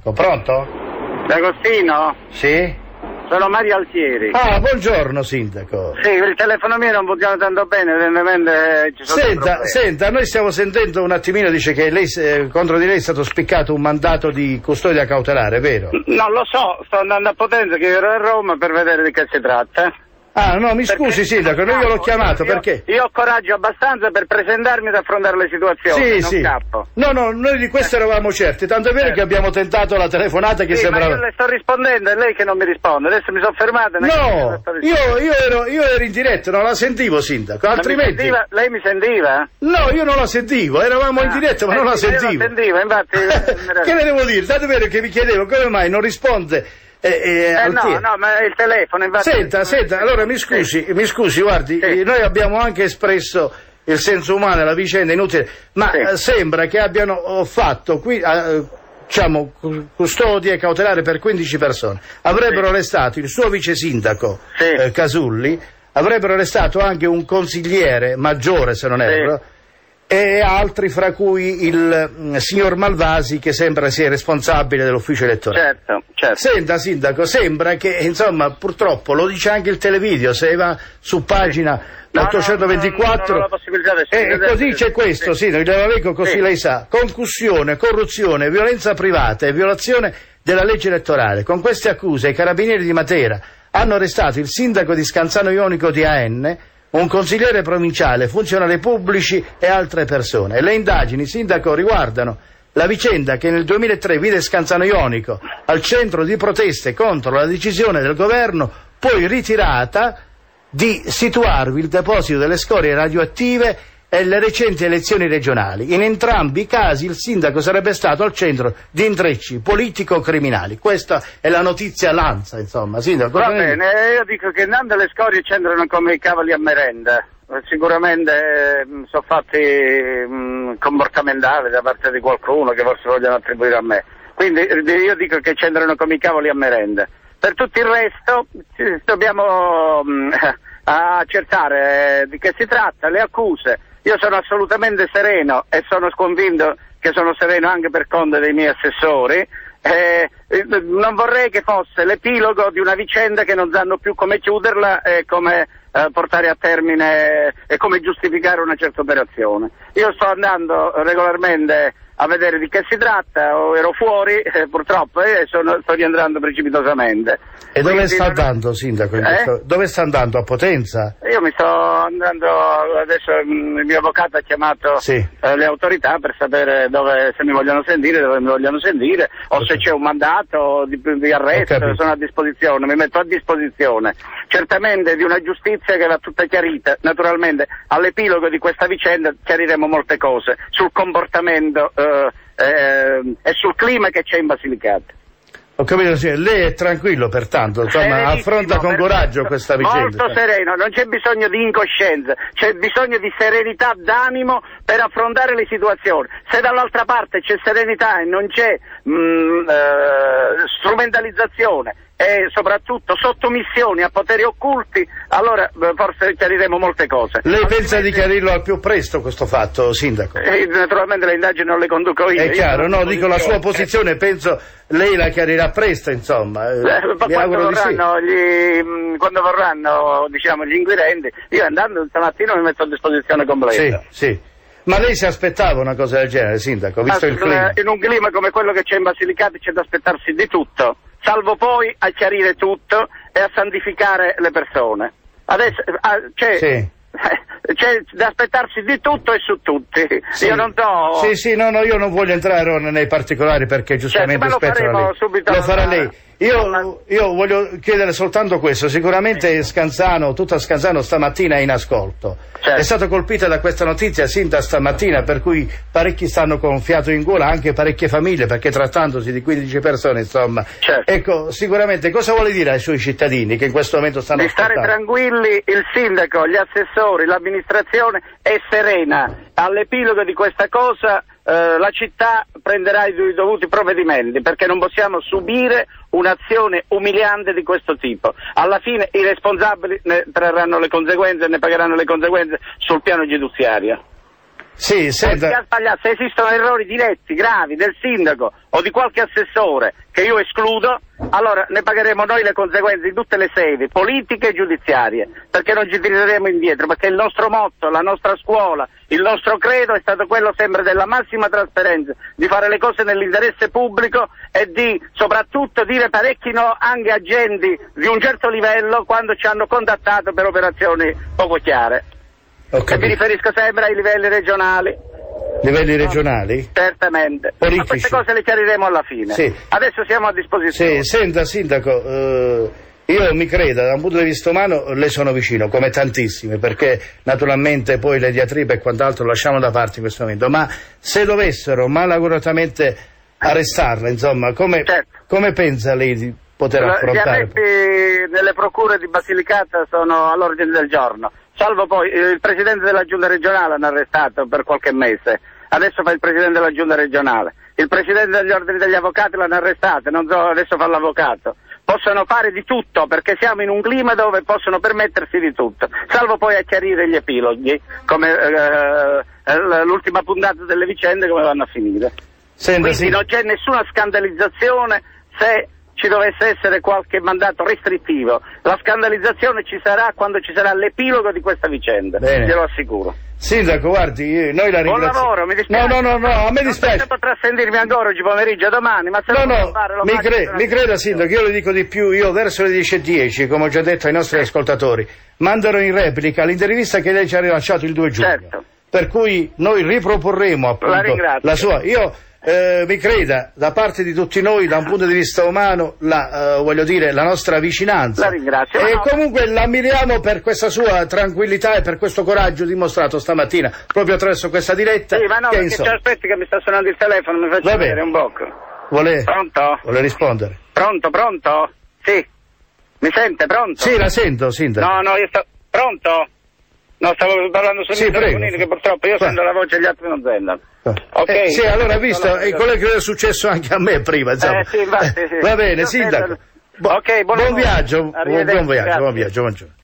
sindaco. Pronto? D'Agostino? Sì? Sono Mario Altieri. Ah, buongiorno sindaco. Sì, il telefono mio non funziona tanto bene, evidentemente ci sono Senta, noi stiamo sentendo un attimino, dice che lei, contro di lei è stato spiccato un mandato di custodia cautelare, vero? No, lo so, sto andando a Potenza, che ero a Roma, per vedere di che si tratta. Ah, no, mi scusi sindaco, io l'ho chiamato perché... Io ho coraggio abbastanza per presentarmi ed affrontare le situazioni, sì. Scappo. No, noi di questo eravamo certi, tanto è vero che abbiamo tentato la telefonata che sembrava... ma io le sto rispondendo, è lei che non mi risponde, adesso mi sono fermato... No, io ero in diretta, non la sentivo sindaco, altrimenti... Lei mi sentiva? No, io non la sentivo, eravamo in diretta ma non la sentivo. Io la sentivo, infatti... Che ne devo dire? Tanto è vero che mi chiedevo come mai non risponde... no, ma è il telefono, infatti... Senta, allora mi scusi, guardi, noi abbiamo anche espresso il senso umano alla vicenda, inutile, ma sembra che abbiano fatto qui, diciamo, custodia cautelare per 15 persone. Avrebbero arrestato il suo vice sindaco, Casulli, avrebbero arrestato anche un consigliere maggiore, se non erro, e altri, fra cui il signor Malvasi, che sembra sia responsabile dell'ufficio elettorale. Certo. Senta sindaco, sembra che, insomma, purtroppo, lo dice anche il televideo, se va su pagina 824, non ho la possibilità di e così c'è questo, sindaco, glielo leggo così lei sa: concussione, corruzione, violenza privata e violazione della legge elettorale. Con queste accuse i carabinieri di Matera hanno arrestato il sindaco di Scanzano Jonico di AN, un consigliere provinciale, funzionari pubblici e altre persone. Le indagini, sindaco, riguardano la vicenda che nel 2003 vide Scanzano Jonico al centro di proteste contro la decisione del governo, poi ritirata, di situarvi il deposito delle scorie radioattive e le recenti elezioni regionali. In entrambi i casi il sindaco sarebbe stato al centro di intrecci politico-criminali. Questa è la notizia Lanza, insomma. Sindaco, va bene, io dico che andando le scorie c'entrano come i cavalli a merenda. Sicuramente sono fatti comportamentali da parte di qualcuno che forse vogliono attribuire a me. Quindi io dico che c'entrano come i cavalli a merenda. Per tutto il resto dobbiamo accertare di che si tratta, le accuse. Io sono assolutamente sereno e sono convinto che sono sereno anche per conto dei miei assessori. Non vorrei che fosse l'epilogo di una vicenda che non sanno più come chiuderla e come portare a termine e come giustificare una certa operazione. Io sto andando regolarmente a vedere di che si tratta, ero fuori purtroppo e sto rientrando precipitosamente. E dove sta andando, sindaco? Dove sta andando? A Potenza? Io mi sto andando, adesso il mio avvocato ha chiamato le autorità per sapere se mi vogliono sentire, dove mi vogliono sentire, o se c'è un mandato di arresto. Sono a disposizione, mi metto a disposizione certamente di una giustizia che va tutta chiarita. Naturalmente all'epilogo di questa vicenda chiariremo molte cose sul comportamento e sul clima che c'è in Basilicata. Ho capito, lei è tranquillo pertanto, insomma, affronta con coraggio questa vicenda. Molto sereno, non c'è bisogno di incoscienza, c'è bisogno di serenità d'animo per affrontare le situazioni. Se dall'altra parte c'è serenità e non c'è strumentalizzazione e soprattutto sottomissioni a poteri occulti, allora forse chiariremo molte cose. Lei pensa di chiarirlo al più presto questo fatto, sindaco? Naturalmente le indagini non le conduco io. È chiaro, no, dico la sua posizione, penso lei la chiarirà presto, insomma. Quando vorranno, diciamo, gli inquirenti, io andando stamattina mi metto a disposizione completa. Sì. Ma lei si aspettava una cosa del genere, sindaco, visto il clima? In un clima come quello che c'è in Basilicata c'è da aspettarsi di tutto, salvo poi a chiarire tutto e a santificare le persone. Adesso c'è da aspettarsi di tutto e su tutti. Io non do... io non voglio entrare nei particolari perché giustamente lo farà lei. Io voglio chiedere soltanto questo: sicuramente Scanzano, tutta Scanzano stamattina è in ascolto. È stato colpita da questa notizia sin da stamattina, per cui parecchi stanno con fiato in gola, anche parecchie famiglie, perché trattandosi di 15 persone, insomma. Ecco, sicuramente cosa vuole dire ai suoi cittadini che in questo momento stanno ascoltando? Di stare tranquilli, il sindaco, gli assessori, l'amministrazione è serena. All'epilogo di questa cosa la città prenderà i dovuti provvedimenti, perché non possiamo subire un'azione umiliante di questo tipo. Alla fine i responsabili ne trarranno le conseguenze e ne pagheranno le conseguenze sul piano giudiziario. Sì, senta. Se esistono errori diretti, gravi, del sindaco o di qualche assessore, che io escludo, allora ne pagheremo noi le conseguenze in tutte le sedi, politiche e giudiziarie, perché non ci tireremo indietro, perché il nostro motto, la nostra scuola, il nostro credo è stato quello sempre della massima trasparenza, di fare le cose nell'interesse pubblico e di soprattutto dire parecchi no anche a agenti di un certo livello quando ci hanno contattato per operazioni poco chiare. E mi riferisco sempre ai livelli regionali. Livelli regionali? Certamente. Politici. Ma queste cose le chiariremo alla fine. Sì. Adesso siamo a disposizione. Sì, senta sindaco, io mi creda, da un punto di vista umano le sono vicino, come tantissime, perché naturalmente poi le diatribe e quant'altro lasciamo da parte in questo momento, ma se dovessero malauguratamente arrestarla, insomma, come pensa lei di poter affrontare? Gli arresti nelle procure di Basilicata sono all'ordine del giorno. Salvo poi il presidente della giunta regionale hanno arrestato per qualche mese, adesso fa il presidente della giunta regionale, il presidente degli ordini degli avvocati l'hanno arrestato, non so, adesso fa l'avvocato. Possono fare di tutto perché siamo in un clima dove possono permettersi di tutto, salvo poi a chiarire gli epiloghi, come l'ultima puntata delle vicende, come vanno a finire. Quindi non c'è nessuna scandalizzazione se ci dovesse essere qualche mandato restrittivo. La scandalizzazione ci sarà quando ci sarà l'epilogo di questa vicenda, glielo assicuro. Sindaco, guardi, noi la ringraziamo. Buon lavoro, mi dispiace. No, a me dispiace. Non potrà sentirmi ancora oggi pomeriggio, domani, ma se mi creda Sindaco, io le dico di più, io verso le 10:10, come ho già detto ai nostri ascoltatori, manderò in replica l'intervista che lei ci ha rilasciato il 2 giugno. Certo. Per cui noi riproporremo appunto la sua. Mi creda, da parte di tutti noi, da un punto di vista umano, voglio dire, la nostra vicinanza. La ringrazio. E comunque l'ammiriamo per questa sua tranquillità e per questo coraggio dimostrato stamattina, proprio attraverso questa diretta. Sì, ma no, perché c'è aspetti che mi sta suonando il telefono, mi faccio vedere un bocco. Pronto? Vuole rispondere? Pronto? Sì. Mi sente, pronto? Sì, la sento, sindaco. No, io sto... Pronto? No, stavo parlando sul telefonino, che purtroppo io sento la voce e gli altri non sentono. Ok. Sì, allora visto, quello che è successo anche a me prima, insomma. Sì, infatti, sì. Va bene, sindaco. Ok, buon viaggio, buon viaggio.